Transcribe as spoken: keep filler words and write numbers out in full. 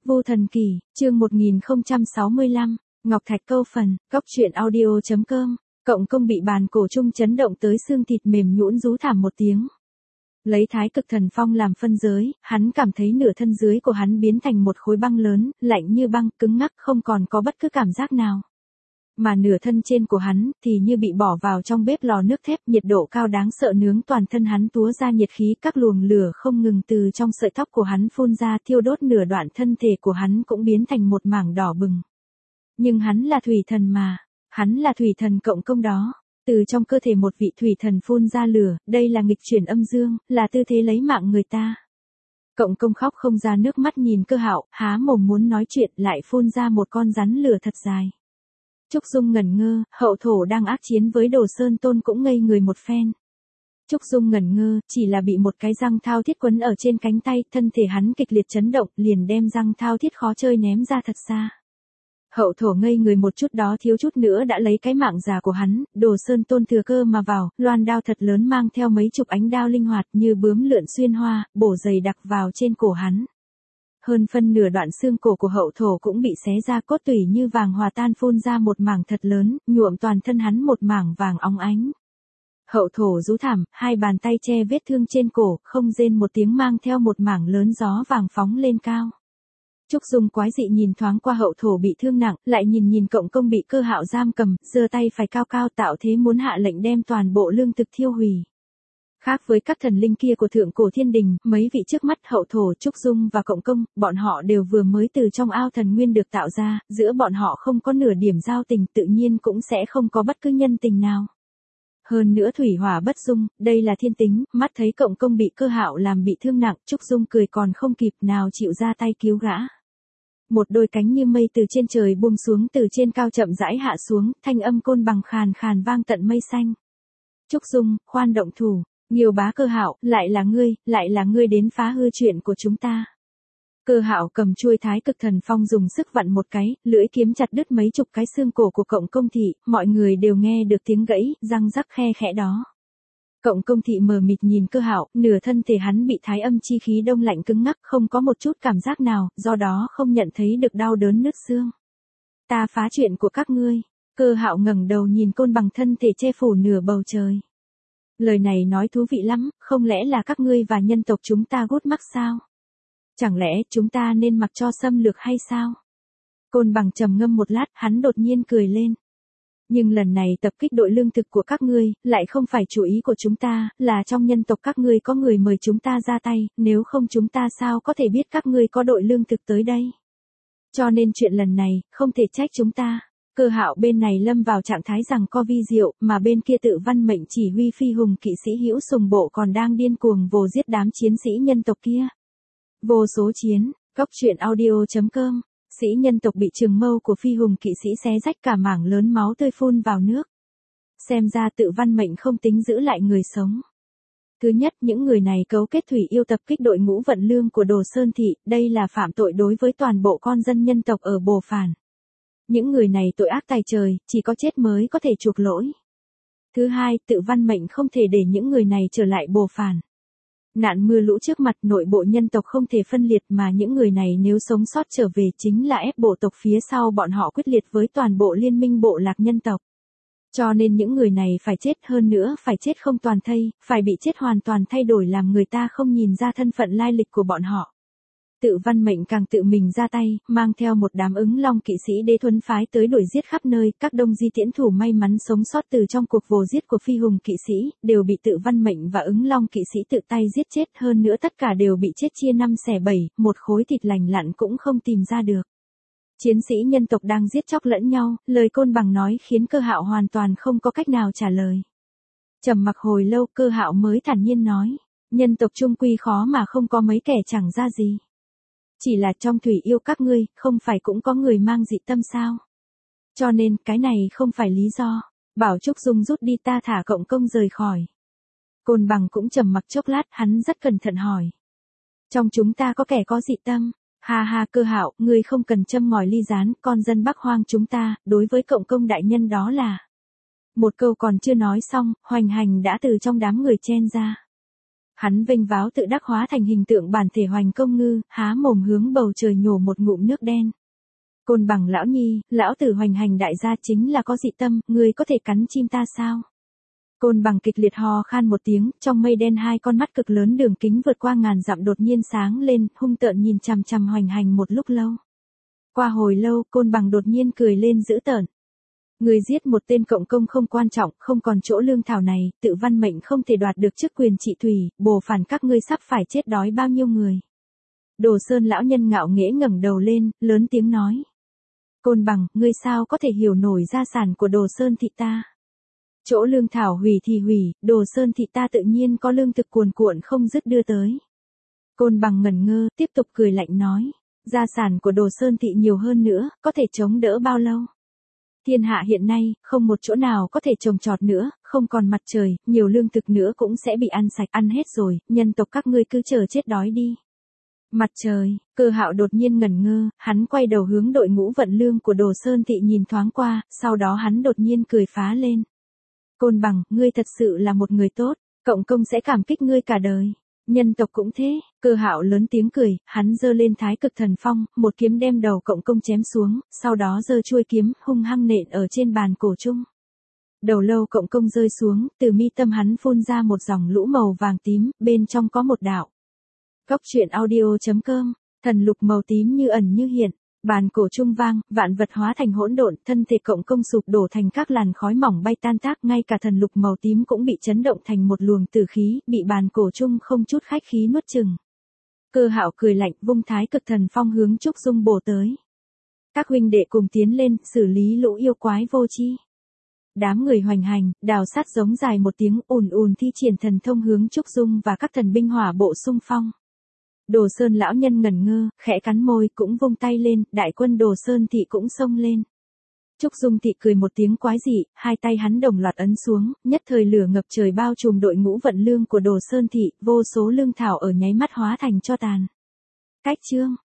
Vu Thần Kỳ, chương một nghìn không trăm sáu mươi lăm, Ngọc Thạch câu phần, cóc truyện audio chấm com, Cộng Công bị bàn cổ trung chấn động tới xương thịt mềm nhũn rú thảm một tiếng. Lấy Thái Cực Thần Phong làm phân giới, hắn cảm thấy nửa thân dưới của hắn biến thành một khối băng lớn, lạnh như băng, cứng ngắc không còn có bất cứ cảm giác nào. Mà nửa thân trên của hắn thì như bị bỏ vào trong bếp lò nước thép, nhiệt độ cao đáng sợ nướng toàn thân hắn, túa ra nhiệt khí, các luồng lửa không ngừng từ trong sợi tóc của hắn phun ra, thiêu đốt nửa đoạn thân thể của hắn cũng biến thành một mảng đỏ bừng. Nhưng hắn là thủy thần mà, hắn là thủy thần Cộng Công đó. Từ trong cơ thể một vị thủy thần phun ra lửa, đây là nghịch chuyển âm dương, là tư thế lấy mạng người ta. Cộng Công khóc không ra nước mắt nhìn Cơ Hạo, há mồm muốn nói chuyện lại phun ra một con rắn lửa thật dài. Trúc Dung ngẩn ngơ, Hậu Thổ đang ác chiến với Đồ Sơn Tôn cũng ngây người một phen. Trúc Dung ngẩn ngơ, chỉ là bị một cái răng thao thiết quấn ở trên cánh tay, thân thể hắn kịch liệt chấn động, liền đem răng thao thiết khó chơi ném ra thật xa. Hậu Thổ ngây người một chút đó thiếu chút nữa đã lấy cái mạng già của hắn, Đồ Sơn Tôn thừa cơ mà vào, loan đao thật lớn mang theo mấy chục ánh đao linh hoạt như bướm lượn xuyên hoa, bổ dày đặc vào trên cổ hắn. Hơn phân nửa đoạn xương cổ của Hậu Thổ cũng bị xé ra, cốt tủy như vàng hòa tan phun ra một mảng thật lớn, nhuộm toàn thân hắn một mảng vàng óng ánh. Hậu Thổ rú thảm, hai bàn tay che vết thương trên cổ, không rên một tiếng mang theo một mảng lớn gió vàng phóng lên cao. Trúc Dung quái dị nhìn thoáng qua Hậu Thổ bị thương nặng, lại nhìn nhìn Cộng Công bị Cơ Hạo giam cầm, giơ tay phải cao cao tạo thế muốn hạ lệnh đem toàn bộ lương thực thiêu hủy. Khác với các thần linh kia của thượng cổ thiên đình, mấy vị trước mắt Hậu Thổ, Trúc Dung và Cộng Công, bọn họ đều vừa mới từ trong ao thần nguyên được tạo ra, giữa bọn họ không có nửa điểm giao tình, tự nhiên cũng sẽ không có bất cứ nhân tình nào. Hơn nữa thủy hỏa bất dung, đây là thiên tính, mắt thấy Cộng Công bị Cơ Hạo làm bị thương nặng, Trúc Dung cười còn không kịp nào chịu ra tay cứu gã. Một đôi cánh như mây từ trên trời buông xuống, từ trên cao chậm rãi hạ xuống, thanh âm côn bằng khàn khàn vang tận mây xanh. Trúc Dung, khoan động thủ. Nghiêu bá Cơ Hạo, lại là ngươi, lại là ngươi đến phá hư chuyện của chúng ta. Cơ Hạo cầm chuôi Thái Cực Thần Phong dùng sức vặn một cái, lưỡi kiếm chặt đứt mấy chục cái xương cổ của Cộng Công thị, mọi người đều nghe được tiếng gãy, răng rắc khe khẽ đó. Cộng Công thị mờ mịt nhìn Cơ Hạo, nửa thân thể hắn bị thái âm chi khí đông lạnh cứng ngắc, không có một chút cảm giác nào, do đó không nhận thấy được đau đớn nứt xương. Ta phá chuyện của các ngươi. Cơ Hạo ngẩng đầu nhìn côn bằng thân thể che phủ nửa bầu trời. Lời này nói thú vị lắm, không lẽ là các ngươi và nhân tộc chúng ta gút mắc sao? Chẳng lẽ chúng ta nên mặc cho xâm lược hay sao? Côn bằng trầm ngâm một lát, hắn đột nhiên cười lên. Nhưng lần này tập kích đội lương thực của các ngươi, lại không phải chủ ý của chúng ta, là trong nhân tộc các ngươi có người mời chúng ta ra tay, nếu không chúng ta sao có thể biết các ngươi có đội lương thực tới đây? Cho nên chuyện lần này, không thể trách chúng ta. Cơ Hạo bên này lâm vào trạng thái rằng co vi diệu, mà bên kia Tự Văn Mệnh chỉ huy phi hùng kỵ sĩ Hữu Sùng Bộ còn đang điên cuồng vồ giết đám chiến sĩ nhân tộc kia. Vô số chiến, cóc truyện audio chấm com, sĩ nhân tộc bị trường mâu của phi hùng kỵ sĩ xé rách cả mảng lớn, máu tươi phun vào nước. Xem ra Tự Văn Mệnh không tính giữ lại người sống. Thứ nhất, những người này cấu kết thủy yêu tập kích đội ngũ vận lương của Đồ Sơn Thị, đây là phạm tội đối với toàn bộ con dân nhân tộc ở Bồ Phản. Những người này tội ác tày trời, chỉ có chết mới có thể chuộc lỗi. Thứ hai, Tự Văn Mệnh không thể để những người này trở lại Bồ Phản. Nạn mưa lũ trước mặt, nội bộ nhân tộc không thể phân liệt, mà những người này nếu sống sót trở về chính là ép bộ tộc phía sau bọn họ quyết liệt với toàn bộ liên minh bộ lạc nhân tộc. Cho nên những người này phải chết, hơn nữa phải chết không toàn thây, phải bị chết hoàn toàn thay đổi làm người ta không nhìn ra thân phận lai lịch của bọn họ. Tự Văn Mệnh càng tự mình ra tay, mang theo một đám Ứng Long kỵ sĩ Đế Thuấn phái tới đuổi giết khắp nơi, các Đông Di tiễn thủ may mắn sống sót từ trong cuộc vồ giết của phi hùng kỵ sĩ, đều bị Tự Văn Mệnh và Ứng Long kỵ sĩ tự tay giết chết, hơn nữa tất cả đều bị chết chia năm xẻ bảy, một khối thịt lành lặn cũng không tìm ra được. Chiến sĩ nhân tộc đang giết chóc lẫn nhau, lời côn bằng nói khiến Cơ Hạo hoàn toàn không có cách nào trả lời. Trầm mặc hồi lâu, Cơ Hạo mới thản nhiên nói, nhân tộc trung quy khó mà không có mấy kẻ chẳng ra gì. Chỉ là trong thủy yêu các ngươi, không phải cũng có người mang dị tâm sao? Cho nên, cái này không phải lý do. Bảo Trúc Dung rút đi, ta thả Cộng Công rời khỏi. Côn bằng cũng trầm mặc chốc lát, hắn rất cẩn thận hỏi. Trong chúng ta có kẻ có dị tâm. Ha ha Cơ Hạo, ngươi không cần châm ngòi ly gián, con dân Bắc Hoang chúng ta, đối với Cộng Công đại nhân đó là. Một câu còn chưa nói xong, Hoành Hành đã từ trong đám người chen ra. Hắn vênh váo tự đắc hóa thành hình tượng bản thể Hoành Công Ngư, há mồm hướng bầu trời nhổ một ngụm nước đen. Côn Bằng lão nhi, lão tử Hoành Hành đại gia chính là có dị tâm, ngươi có thể cắn chim ta sao? Côn Bằng kịch liệt ho khan một tiếng, trong mây đen hai con mắt cực lớn đường kính vượt qua ngàn dặm đột nhiên sáng lên, hung tợn nhìn chằm chằm Hoành Hành một lúc lâu. Qua hồi lâu, Côn Bằng đột nhiên cười lên dữ tợn. Người giết một tên cộng công không quan trọng, không còn chỗ lương thảo này, tự văn mệnh không thể đoạt được chức quyền trị thủy, bồ phản các ngươi sắp phải chết đói bao nhiêu người. Đồ Sơn lão nhân ngạo nghễ ngẩng đầu lên, lớn tiếng nói. Côn Bằng, ngươi sao có thể hiểu nổi gia sản của Đồ Sơn thị ta? Chỗ lương thảo hủy thì hủy, Đồ Sơn thị ta tự nhiên có lương thực cuồn cuộn không dứt đưa tới. Côn Bằng ngẩn ngơ, tiếp tục cười lạnh nói. Gia sản của Đồ Sơn thị nhiều hơn nữa, có thể chống đỡ bao lâu? Thiên hạ hiện nay, không một chỗ nào có thể trồng trọt nữa, không còn mặt trời, nhiều lương thực nữa cũng sẽ bị ăn sạch, ăn hết rồi, nhân tộc các ngươi cứ chờ chết đói đi. Mặt trời, Cơ Hạo đột nhiên ngẩn ngơ, hắn quay đầu hướng đội ngũ vận lương của Đồ Sơn thị nhìn thoáng qua, sau đó hắn đột nhiên cười phá lên. Côn Bằng, ngươi thật sự là một người tốt, cộng công sẽ cảm kích ngươi cả đời. Nhân tộc cũng thế, Cơ Hạo lớn tiếng cười, hắn giơ lên Thái Cực Thần Phong, một kiếm đem đầu cộng công chém xuống, sau đó giơ chuôi kiếm, hung hăng nện ở trên bàn cổ chung. Đầu lâu cộng công rơi xuống, từ mi tâm hắn phun ra một dòng lũ màu vàng tím, bên trong có một đạo. Góc truyện audio chấm com, thần lục màu tím như ẩn như hiện, bàn cổ trung vang, vạn vật hóa thành hỗn độn, thân thể cộng công sụp đổ thành các làn khói mỏng bay tan tác, ngay cả thần lục màu tím cũng bị chấn động thành một luồng tử khí, bị bàn cổ trung không chút khách khí nuốt chừng. Cơ Hạo cười lạnh, vung Thái Cực Thần Phong hướng Trúc Dung bổ tới. Các huynh đệ cùng tiến lên, xử lý lũ yêu quái vô chi. Đám người hoành hành, đào sát giống dài một tiếng, ùn ùn thi triển thần thông hướng Trúc Dung và các thần binh hỏa bộ xung phong. Đồ Sơn lão nhân ngẩn ngơ, khẽ cắn môi, cũng vung tay lên, đại quân Đồ Sơn thị cũng xông lên. Trúc Dung thị cười một tiếng quái dị, hai tay hắn đồng loạt ấn xuống, nhất thời lửa ngập trời bao trùm đội ngũ vận lương của Đồ Sơn thị, vô số lương thảo ở nháy mắt hóa thành tro tàn. Cách chương